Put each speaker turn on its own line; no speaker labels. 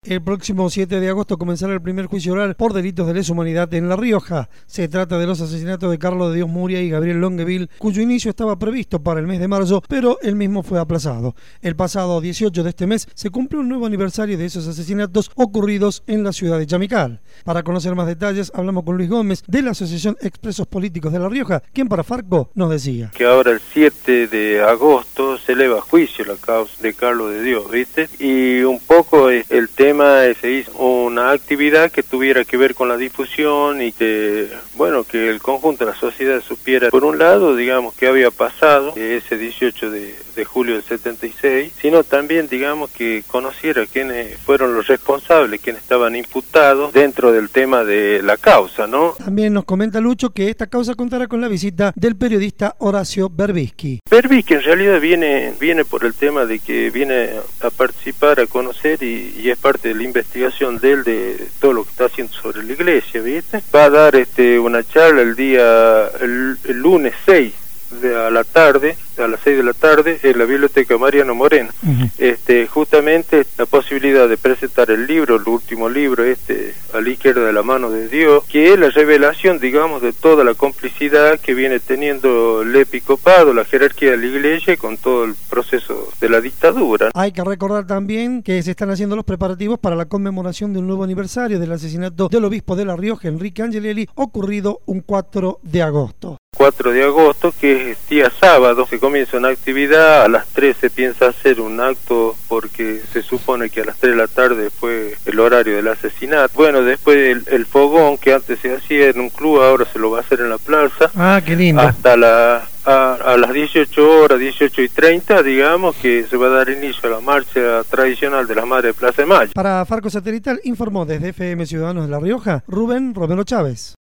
El próximo 7 de agosto comenzará el primer juicio oral por delitos de lesa humanidad en La Rioja. Se trata de los asesinatos de Carlos de Dios Muria y Gabriel Longueville, cuyo inicio estaba previsto para el mes de marzo, pero el mismo fue aplazado. El pasado 18 de este mes se cumple un nuevo aniversario de esos asesinatos ocurridos en la ciudad de Chamical. Para conocer más detalles, hablamos con Luis Gómez de la Asociación Expresos Políticos de La Rioja, quien para Farco nos decía
que ahora el 7 de agosto se eleva a juicio la causa de Carlos de Dios, ¿viste? Y un poco el tema se hizo una actividad que tuviera que ver con la difusión y que el conjunto de la sociedad supiera, por un lado, digamos, qué había pasado ese 18 de julio del 76, sino también, digamos, que conociera quiénes fueron los responsables, quiénes estaban imputados dentro del tema de la causa, ¿no?
También nos comenta Lucho que esta causa contará con la visita del periodista Horacio Berbisky.
Berbisky en realidad viene por el tema de que viene a participar, a conocer y es parte de la investigación de él, de todo lo que está haciendo sobre la iglesia, ¿viste? Va a dar una charla el lunes 6 a la tarde, a las 6 de la tarde, en la Biblioteca Mariano Moreno. Justamente la posibilidad de presentar el libro, el último libro, a la izquierda de la mano de Dios, que es la revelación, digamos, de toda la complicidad que viene teniendo el episcopado, la jerarquía de la iglesia, con todo el proceso de la dictadura.
Hay que recordar también que se están haciendo los preparativos para la conmemoración de un nuevo aniversario del asesinato del obispo de La Rioja, Enrique Angelelli, ocurrido un 4 de agosto.
4 de agosto, que es día sábado, se comienza una actividad, a las 3 se piensa hacer un acto porque se supone que a las 3 de la tarde fue el horario del asesinato. Bueno, después el fogón que antes se hacía en un club, ahora se lo va a hacer en la plaza.
Ah, qué lindo.
Hasta a las 18 horas, 18:30, digamos, que se va a dar inicio a la marcha tradicional de la Madre de Plaza de Mayo.
Para Farco Satelital informó desde FM Ciudadanos de La Rioja, Rubén Romero Chávez.